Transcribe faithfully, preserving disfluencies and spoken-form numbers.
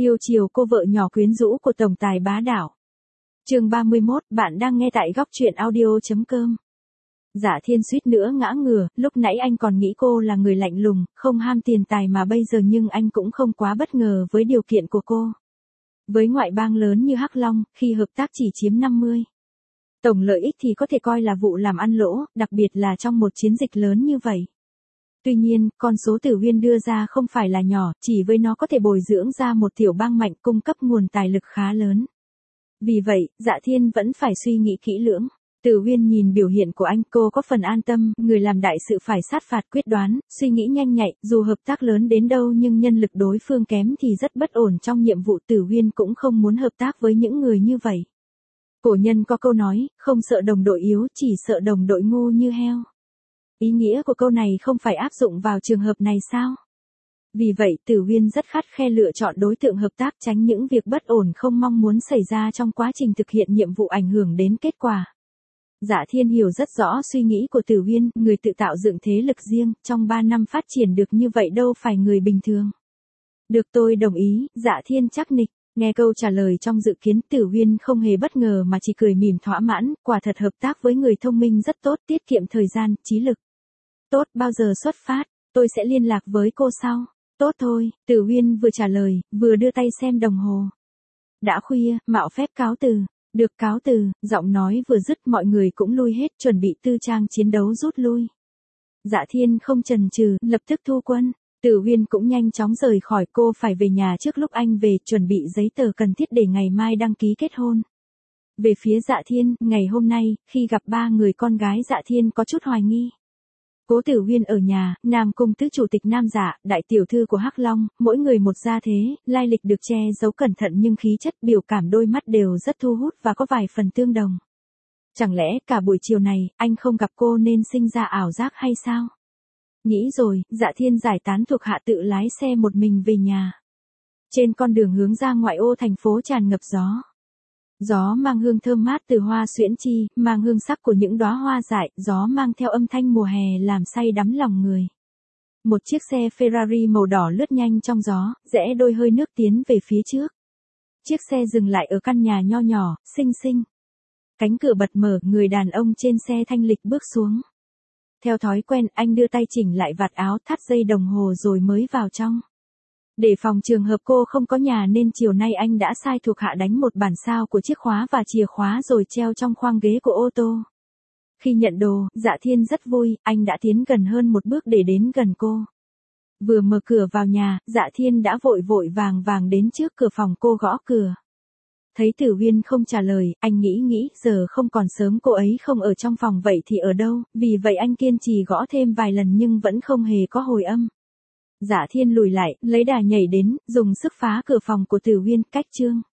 Yêu chiều cô vợ nhỏ quyến rũ của tổng tài bá đạo. Chương ba mươi mốt, bạn đang nghe tại góc truyện audio chấm com. Dạ Thiên suýt nữa ngã ngửa, lúc nãy anh còn nghĩ cô là người lạnh lùng, không ham tiền tài mà bây giờ nhưng anh cũng không quá bất ngờ với điều kiện của cô. Với ngoại bang lớn như Hắc Long, khi hợp tác chỉ chiếm năm mươi. Tổng lợi ích thì có thể coi là vụ làm ăn lỗ, đặc biệt là trong một chiến dịch lớn như vậy. Tuy nhiên, con số Tử Huyên đưa ra không phải là nhỏ, chỉ với nó có thể bồi dưỡng ra một tiểu bang mạnh cung cấp nguồn tài lực khá lớn. Vì vậy, Dạ Thiên vẫn phải suy nghĩ kỹ lưỡng. Tử Huyên nhìn biểu hiện của anh, cô có phần an tâm, người làm đại sự phải sát phạt quyết đoán, suy nghĩ nhanh nhạy, dù hợp tác lớn đến đâu nhưng nhân lực đối phương kém thì rất bất ổn trong nhiệm vụ. Tử Huyên cũng không muốn hợp tác với những người như vậy. Cổ nhân có câu nói, không sợ đồng đội yếu, chỉ sợ đồng đội ngu như heo. Ý nghĩa của câu này không phải áp dụng vào trường hợp này sao? Vì vậy Tử Huyên rất khắt khe lựa chọn đối tượng hợp tác, tránh những việc bất ổn không mong muốn xảy ra trong quá trình thực hiện nhiệm vụ ảnh hưởng đến kết quả. Dạ Thiên hiểu rất rõ suy nghĩ của Tử Huyên, người tự tạo dựng thế lực riêng, trong ba năm phát triển được như vậy đâu phải người bình thường. Được, tôi đồng ý, Dạ Thiên chắc nịch. Nghe câu trả lời trong dự kiến, Tử Huyên không hề bất ngờ mà chỉ cười mỉm thỏa mãn, quả thật hợp tác với người thông minh rất tốt, tiết kiệm thời gian, trí lực. Tốt, bao giờ xuất phát, tôi sẽ liên lạc với cô sau. Tốt thôi, Tử Huyên vừa trả lời, vừa đưa tay xem đồng hồ. Đã khuya, mạo phép cáo từ. Được, cáo từ, giọng nói vừa dứt mọi người cũng lui hết, chuẩn bị tư trang chiến đấu rút lui. Dạ Thiên không chần chừ, lập tức thu quân. Tử Huyên cũng nhanh chóng rời khỏi, cô phải về nhà trước lúc anh về, chuẩn bị giấy tờ cần thiết để ngày mai đăng ký kết hôn. Về phía Dạ Thiên, ngày hôm nay, khi gặp ba người con gái Dạ Thiên có chút hoài nghi. Cố Tử Huyên ở nhà, nàng cùng tứ chủ tịch Nam Dạ, đại tiểu thư của Hắc Long, mỗi người một gia thế, lai lịch được che giấu cẩn thận nhưng khí chất, biểu cảm, đôi mắt đều rất thu hút và có vài phần tương đồng. Chẳng lẽ cả buổi chiều này, anh không gặp cô nên sinh ra ảo giác hay sao? Nghĩ rồi, Dạ Thiên giải tán thuộc hạ tự lái xe một mình về nhà. Trên con đường hướng ra ngoại ô thành phố tràn ngập gió. Gió mang hương thơm mát từ hoa xuyễn chi, mang hương sắc của những đóa hoa dại, gió mang theo âm thanh mùa hè làm say đắm lòng người. Một chiếc xe Ferrari màu đỏ lướt nhanh trong gió, rẽ đôi hơi nước tiến về phía trước. Chiếc xe dừng lại ở căn nhà nho nhỏ, xinh xinh. Cánh cửa bật mở, người đàn ông trên xe thanh lịch bước xuống. Theo thói quen, anh đưa tay chỉnh lại vạt áo, thắt dây đồng hồ rồi mới vào trong. Để phòng trường hợp cô không có nhà nên chiều nay anh đã sai thuộc hạ đánh một bản sao của chiếc khóa và chìa khóa rồi treo trong khoang ghế của ô tô. Khi nhận đồ, Dạ Thiên rất vui, anh đã tiến gần hơn một bước để đến gần cô. Vừa mở cửa vào nhà, Dạ Thiên đã vội vội vàng vàng đến trước cửa phòng cô gõ cửa. Thấy Tử Huyên không trả lời, anh nghĩ nghĩ, giờ không còn sớm, cô ấy không ở trong phòng vậy thì ở đâu, vì vậy anh kiên trì gõ thêm vài lần nhưng vẫn không hề có hồi âm. Dạ Thiên lùi lại, lấy đà nhảy đến, dùng sức phá cửa phòng của Tử Huyên, cách chương.